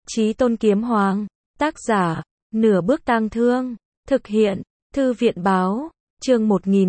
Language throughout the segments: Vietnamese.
Chí Tôn Kiếm Hoàng, tác giả, Nửa Bước Tang Thương, thực hiện, Thư viện Báo, chương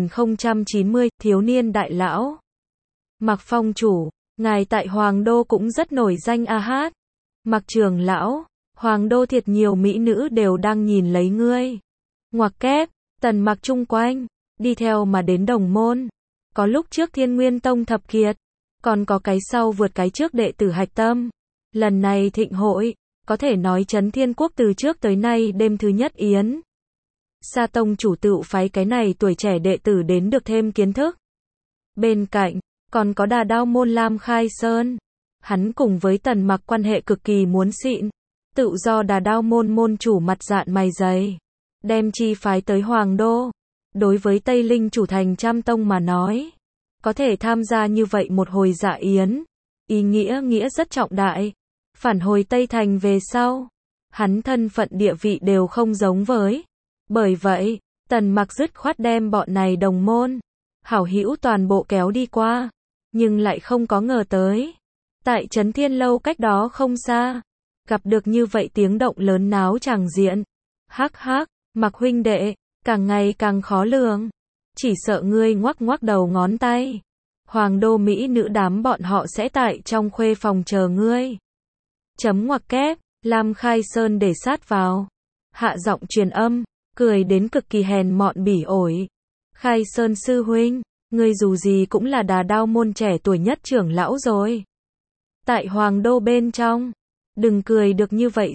1090, Thiếu niên đại lão. Mạc Phong chủ, ngài tại Hoàng Đô cũng rất nổi danh a hát. Mạc Trường lão, Hoàng Đô thiệt nhiều mỹ nữ đều đang nhìn lấy ngươi. Ngoặc kép, Tần Mặc chung quanh, đi theo mà đến đồng môn. Có lúc trước Thiên Nguyên Tông thập kiệt, còn có cái sau vượt cái trước đệ tử hạch tâm. Lần này thịnh hội, có thể nói Chấn Thiên Quốc từ trước tới nay đêm thứ nhất yến. Sa Tông chủ tựu phái cái này tuổi trẻ đệ tử đến được thêm kiến thức. Bên cạnh, còn có Đà Đao môn Lam Khai Sơn. Hắn cùng với Tần Mặc quan hệ cực kỳ muốn xịn. Tự do Đà Đao môn môn chủ mặt dạn mày dày, đem chi phái tới Hoàng Đô. Đối với Tây Linh chủ thành Trăm Tông mà nói, có thể tham gia như vậy một hồi dạ yến, ý nghĩa rất trọng đại. Phản hồi Tây Thành về sau, hắn thân phận địa vị đều không giống với. Bởi vậy, Tần Mặc dứt khoát đem bọn này đồng môn, hảo hữu toàn bộ kéo đi qua, nhưng lại không có ngờ tới. Tại Trấn Thiên Lâu cách đó không xa, gặp được như vậy tiếng động lớn náo tràng diện. Hắc hắc, Mặc huynh đệ, càng ngày càng khó lường. Chỉ sợ ngươi ngoắc ngoắc đầu ngón tay. Hoàng Đô mỹ nữ đám bọn họ sẽ tại trong khuê phòng chờ ngươi. Chấm ngoặc kép, Lam Khai Sơn để sát vào. Hạ giọng truyền âm, cười đến cực kỳ hèn mọn bỉ ổi. Khai Sơn sư huynh, ngươi dù gì cũng là Đà Đao môn trẻ tuổi nhất trưởng lão rồi. Tại Hoàng Đô bên trong, đừng cười được như vậy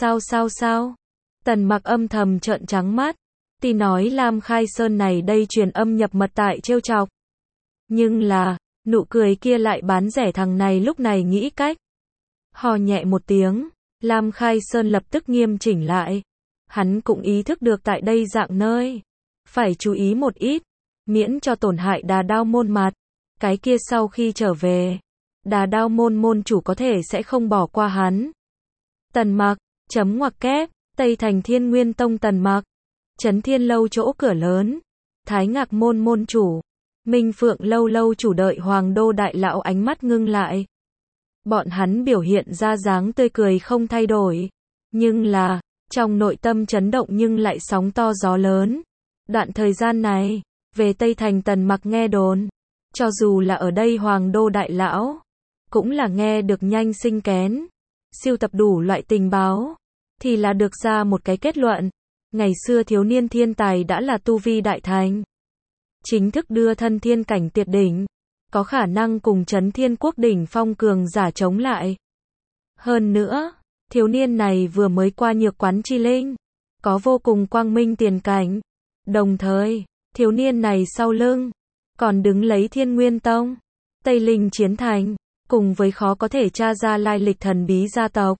sao. Tần Mặc âm thầm trợn trắng mắt. Tuy nói Lam Khai Sơn này đây truyền âm nhập mật tại trêu chọc. Nhưng là, nụ cười kia lại bán rẻ thằng này lúc này nghĩ cách. Hò nhẹ một tiếng, Lam Khai Sơn lập tức nghiêm chỉnh lại. Hắn cũng ý thức được tại đây dạng nơi, phải chú ý một ít, miễn cho tổn hại Đà Đao môn mặt. Cái kia sau khi trở về, Đà Đao môn môn chủ có thể sẽ không bỏ qua hắn. Tần Mặc, chấm ngoặc kép, Tây Thành Thiên Nguyên Tông Tần Mặc. Trấn Thiên Lâu chỗ cửa lớn, Thái Ngạc môn môn chủ, Minh Phượng lâu lâu chủ đợi Hoàng Đô đại lão ánh mắt ngưng lại. Bọn hắn biểu hiện ra dáng tươi cười không thay đổi, nhưng là, trong nội tâm chấn động nhưng lại sóng to gió lớn. Đoạn thời gian này, về Tây Thành Tần Mặc nghe đồn, cho dù là ở đây Hoàng Đô đại lão, cũng là nghe được nhanh sinh kén, siêu tập đủ loại tình báo, thì là được ra một cái kết luận. Ngày xưa thiếu niên thiên tài đã là tu vi đại thành, chính thức đưa thân thiên cảnh tuyệt đỉnh, có khả năng cùng Chấn Thiên Quốc đỉnh phong cường giả chống lại. Hơn nữa, thiếu niên này vừa mới qua Nhược Quán Chi Linh, có vô cùng quang minh tiền cảnh. Đồng thời, thiếu niên này sau lưng, còn đứng lấy Thiên Nguyên Tông, Tây Linh Chiến Thành, cùng với khó có thể tra ra lai lịch thần bí gia tộc.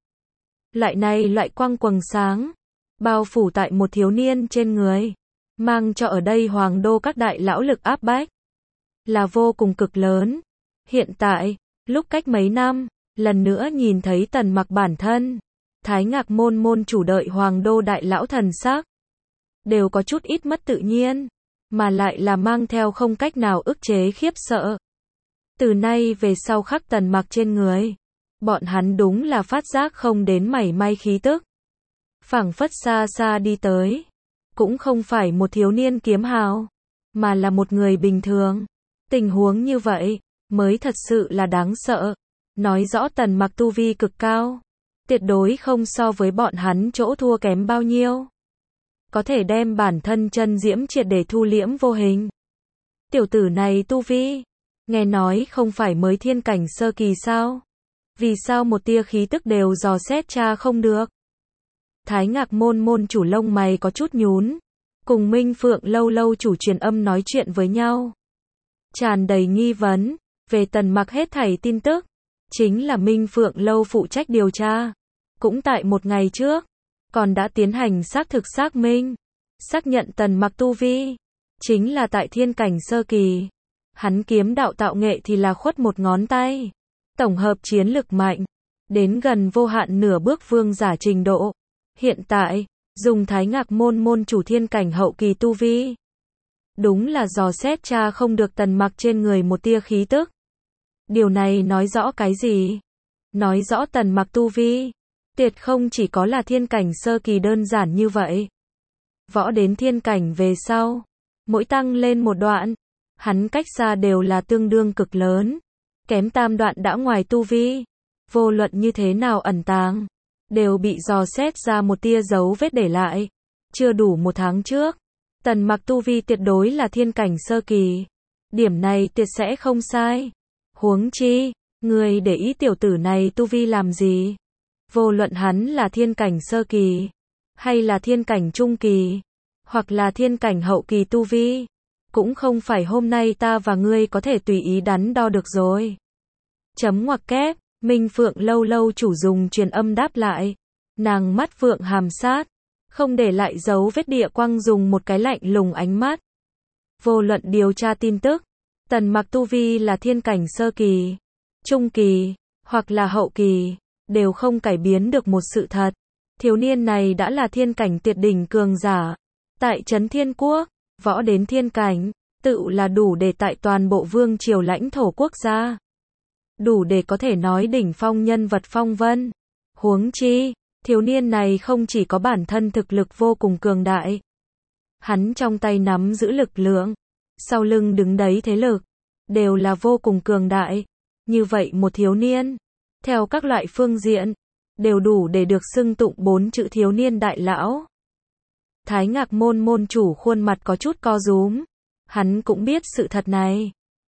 Loại quang quầng sáng, bao phủ tại một thiếu niên trên người, mang cho ở đây Hoàng Đô các đại lão lực áp bách, là vô cùng cực lớn. Hiện tại, lúc cách mấy năm, lần nữa nhìn thấy Tần Mặc bản thân, Thái Ngạc môn môn chủ đợi Hoàng Đô đại lão thần sắc, đều có chút ít mất tự nhiên, mà lại là mang theo không cách nào ức chế khiếp sợ. Từ nay về sau khắc Tần Mặc trên người, bọn hắn đúng là phát giác không đến mảy may khí tức. Phảng phất xa xa đi tới, cũng không phải một thiếu niên kiếm hào, mà là một người bình thường. Tình huống như vậy, mới thật sự là đáng sợ. Nói rõ Tần Mặc tu vi cực cao, tuyệt đối không so với bọn hắn chỗ thua kém bao nhiêu. Có thể đem bản thân chân diễm triệt để thu liễm vô hình. Tiểu tử này tu vi, nghe nói không phải mới thiên cảnh sơ kỳ sao? Vì sao một tia khí tức đều dò xét tra không được? Thái Ngạc môn môn chủ lông mày có chút nhún, cùng Minh Phượng lâu lâu chủ truyền âm nói chuyện với nhau. Tràn đầy nghi vấn, về Tần Mặc hết thảy tin tức, chính là Minh Phượng lâu phụ trách điều tra. Cũng tại một ngày trước, còn đã tiến hành xác minh, xác nhận Tần Mặc tu vi, chính là tại thiên cảnh sơ kỳ. Hắn kiếm đạo tạo nghệ thì là khuất một ngón tay, tổng hợp chiến lực mạnh, đến gần vô hạn nửa bước vương giả trình độ. Hiện tại, dùng Thái Ngạc môn môn chủ thiên cảnh hậu kỳ tu vi, đúng là dò xét tra không được Tần Mặc trên người một tia khí tức. Điều này nói rõ cái gì? Nói rõ Tần Mặc tu vi Tuyệt không chỉ có là thiên cảnh sơ kỳ đơn giản như vậy. Võ đến thiên cảnh về sau, mỗi tăng lên một đoạn, hắn cách xa đều là tương đương cực lớn. Kém tam đoạn đã ngoài tu vi. Vô luận như thế nào ẩn tàng, đều bị dò xét ra một tia dấu vết để lại. Chưa đủ một tháng trước, Tần Mặc tu vi tuyệt đối là thiên cảnh sơ kỳ. Điểm này tuyệt sẽ không sai. Huống chi, người để ý tiểu tử này tu vi làm gì? Vô luận hắn là thiên cảnh sơ kỳ, hay là thiên cảnh trung kỳ, hoặc là thiên cảnh hậu kỳ tu vi, cũng không phải hôm nay ta và ngươi có thể tùy ý đắn đo được rồi. Chấm ngoặc kép, Minh Phượng lâu lâu chủ dùng truyền âm đáp lại. Nàng mắt phượng hàm sát, không để lại dấu vết địa quang dùng một cái lạnh lùng ánh mắt. Vô luận điều tra tin tức, Tần Mặc tu vi là thiên cảnh sơ kỳ, trung kỳ, hoặc là hậu kỳ, đều không cải biến được một sự thật. Thiếu niên này đã là thiên cảnh tuyệt đỉnh cường giả. Tại Trấn Thiên Quốc, võ đến thiên cảnh, tự là đủ để tại toàn bộ vương triều lãnh thổ quốc gia. Đủ để có thể nói đỉnh phong nhân vật phong vân. Huống chi, thiếu niên này không chỉ có bản thân thực lực vô cùng cường đại. Hắn trong tay nắm giữ lực lượng, sau lưng đứng đấy thế lực, đều là vô cùng cường đại. Như vậy một thiếu niên, theo các loại phương diện, đều đủ để được xưng tụng 4 chữ thiếu niên đại lão. Thái Ngạc Môn môn chủ khuôn mặt có chút co rúm. Hắn cũng biết sự thật này.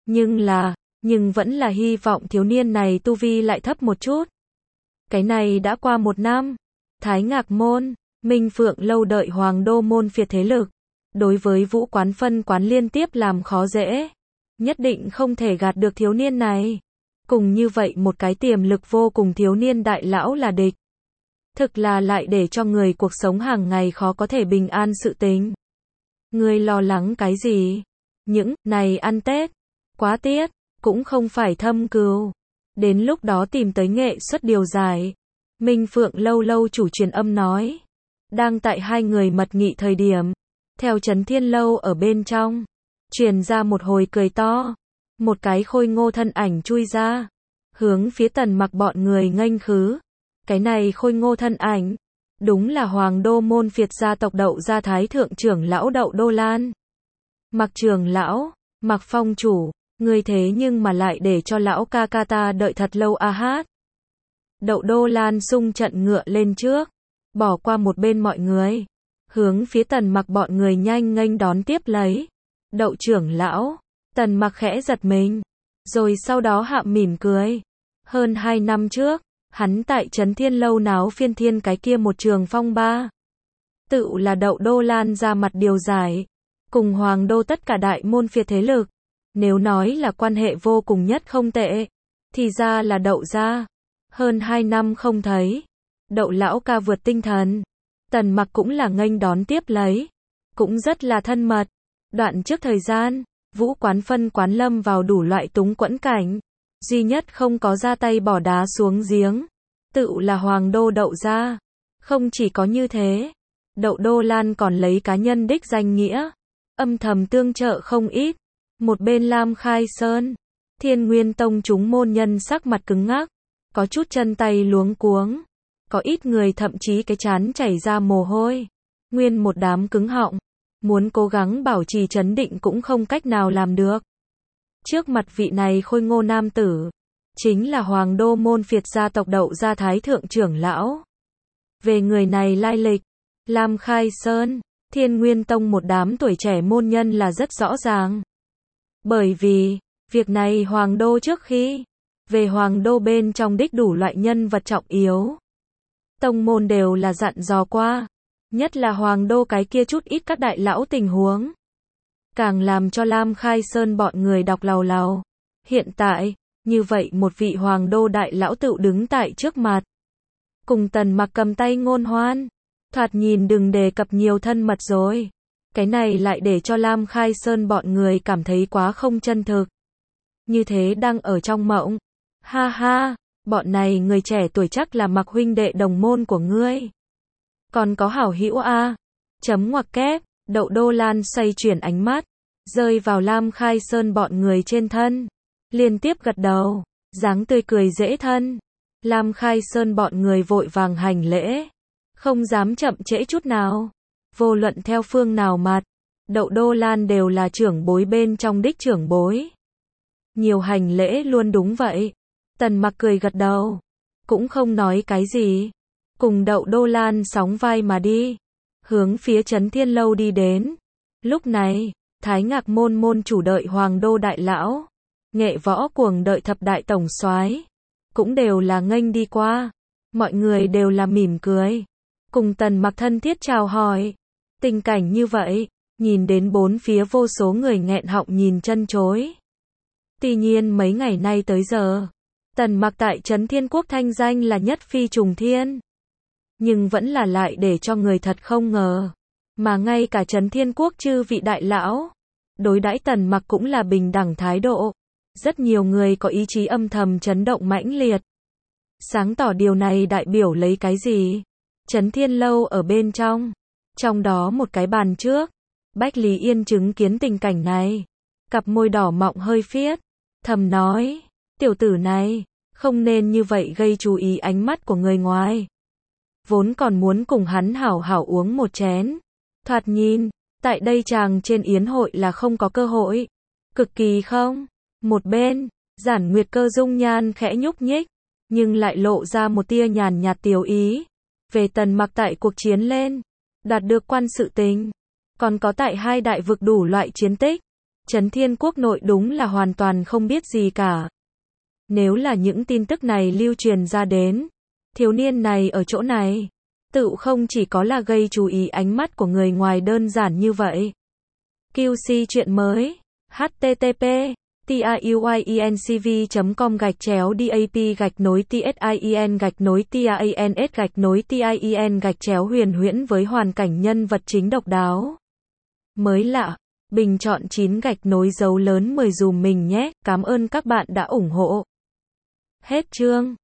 Nhưng vẫn là hy vọng thiếu niên này tu vi lại thấp một chút. Cái này đã qua 1 năm. Thái Ngạc Môn, Minh Phượng lâu đợi Hoàng Đô môn phiệt thế lực. Đối với Vũ Quán phân quán liên tiếp làm khó dễ. Nhất định không thể gạt được thiếu niên này. Cùng như vậy một cái tiềm lực vô cùng thiếu niên đại lão là địch. Thực là lại để cho người cuộc sống hàng ngày khó có thể bình an sự tình. Ngươi lo lắng cái gì? Những này ăn Tết, quá tiết, cũng không phải thâm cừu. Đến lúc đó tìm tới nghệ xuất điều giải. Minh Phượng lâu lâu chủ truyền âm nói. Đang tại hai người mật nghị thời điểm. Theo Trấn Thiên lâu ở bên trong. Truyền ra một hồi cười to. Một cái khôi ngô thân ảnh chui ra. Hướng phía Tần Mặc bọn người nghênh khứ. Cái này khôi ngô thân ảnh. Đúng là Hoàng Đô môn phiệt gia tộc Đậu gia thái thượng trưởng lão Đậu Đô Lan. Mặc trưởng lão, Mặc phong chủ. Ngươi thế nhưng mà lại để cho lão ca ca ta đợi thật lâu a hát. Đậu Đô Lan xung trận ngựa lên trước. Bỏ qua một bên mọi người. Hướng phía Tần Mặc bọn người nhanh nghênh đón tiếp lấy. Đậu trưởng lão. Tần Mặc khẽ giật mình. Rồi sau đó hạ mỉm cười. Hơn 2 năm trước, hắn tại Trấn Thiên lâu náo phiên thiên cái kia một trường phong ba. Tự là Đậu Đô Lan ra mặt điều giải. Cùng Hoàng Đô tất cả đại môn phiệt thế lực. Nếu nói là quan hệ vô cùng nhất không tệ, thì ra là Đậu gia. Hơn 2 năm không thấy. Đậu lão ca vượt tinh thần. Tần Mặc cũng là nghênh đón tiếp lấy. Cũng rất là thân mật. Đoạn trước thời gian, Vũ Quán phân quán lâm vào đủ loại túng quẫn cảnh. Duy nhất không có ra tay bỏ đá xuống giếng. Tự là Hoàng Đô Đậu gia. Không chỉ có như thế. Đậu Đô Lan còn lấy cá nhân đích danh nghĩa. Âm thầm tương trợ không ít. Một bên Lam Khai Sơn. Thiên Nguyên Tông chúng môn nhân sắc mặt cứng ngắc. Có chút chân tay luống cuống. Có ít người thậm chí cái trán chảy ra mồ hôi. Nguyên một đám cứng họng. Muốn cố gắng bảo trì trấn định cũng không cách nào làm được. Trước mặt vị này khôi ngô nam tử. Chính là Hoàng Đô môn phiệt gia tộc Đậu gia thái thượng trưởng lão. Về người này lai lịch. Lam Khai Sơn, Thiên Nguyên Tông một đám tuổi trẻ môn nhân là rất rõ ràng. Bởi vì, việc này Hoàng Đô trước khi. Về Hoàng Đô bên trong đích đủ loại nhân vật trọng yếu. Tông môn đều là dặn dò qua. Nhất là Hoàng Đô cái kia chút ít các đại lão tình huống. Càng làm cho Lam Khai Sơn bọn người đọc lầu lầu. Hiện tại, như vậy một vị Hoàng Đô đại lão tự đứng tại trước mặt. Cùng Tần Mặc cầm tay ngôn hoan. Thoạt nhìn đừng đề cập nhiều thân mật rồi. Cái này lại để cho Lam Khai Sơn bọn người cảm thấy quá không chân thực. Như thế đang ở trong mộng. Ha ha, bọn này người trẻ tuổi chắc là Mặc huynh đệ đồng môn của ngươi. Còn có hảo hữu a. Chấm ngoặc kép, Đậu Đô Lan xoay chuyển ánh mắt, rơi vào Lam Khai Sơn bọn người trên thân. Liên tiếp gật đầu, dáng tươi cười dễ thân. Lam Khai Sơn bọn người vội vàng hành lễ, không dám chậm trễ chút nào. Vô luận theo phương nào mặt, Đậu Đô Lan đều là trưởng bối bên trong đích trưởng bối. Nhiều hành lễ luôn đúng vậy. Tần Mặc cười gật đầu, cũng không nói cái gì, cùng Đậu Đô Lan sóng vai mà đi, hướng phía Chấn Thiên Lâu đi đến. Lúc này, Thái Ngạc môn môn chủ đợi Hoàng Đô đại lão, Nghệ Võ Cuồng đợi thập đại tổng soái, cũng đều là nghênh đi qua. Mọi người đều là mỉm cười, cùng Tần Mặc thân thiết chào hỏi. Tình cảnh như vậy, nhìn đến bốn phía vô số người nghẹn họng nhìn chân chối. Tuy nhiên mấy ngày nay tới giờ, Tần Mặc tại Chấn Thiên Quốc thanh danh là nhất phi trùng thiên, nhưng vẫn là lại để cho người thật không ngờ, mà ngay cả Chấn Thiên Quốc chư vị đại lão, đối đãi Tần Mặc cũng là bình đẳng thái độ. Rất nhiều người có ý chí âm thầm chấn động mãnh liệt. Sáng tỏ điều này đại biểu lấy cái gì? Chấn Thiên Lâu ở bên trong đó một cái bàn trước, Bách Lý Yên chứng kiến tình cảnh này, cặp môi đỏ mọng hơi phiết, thầm nói, tiểu tử này, không nên như vậy gây chú ý ánh mắt của người ngoài. Vốn còn muốn cùng hắn hảo hảo uống một chén. Thoạt nhìn, tại đây chàng trên yến hội là không có cơ hội. Cực kỳ không. Một bên, Giản Nguyệt Cơ dung nhan khẽ nhúc nhích, nhưng lại lộ ra một tia nhàn nhạt tiểu ý. Về Tần Mặc tại cuộc chiến lên, đạt được quan sự tình, còn có tại hai đại vực đủ loại chiến tích, Chấn Thiên Quốc nội đúng là hoàn toàn không biết gì cả. Nếu là những tin tức này lưu truyền ra đến, thiếu niên này ở chỗ này, tự không chỉ có là gây chú ý ánh mắt của người ngoài đơn giản như vậy. QC chuyện mới, http tiuyenCV.com/dap-tin-tien-tien-huyền huyễn với hoàn cảnh nhân vật chính độc đáo. Mới lạ, bình chọn 9 dấu lớn 10 dùm mình nhé, cảm ơn các bạn đã ủng hộ. Hết chương.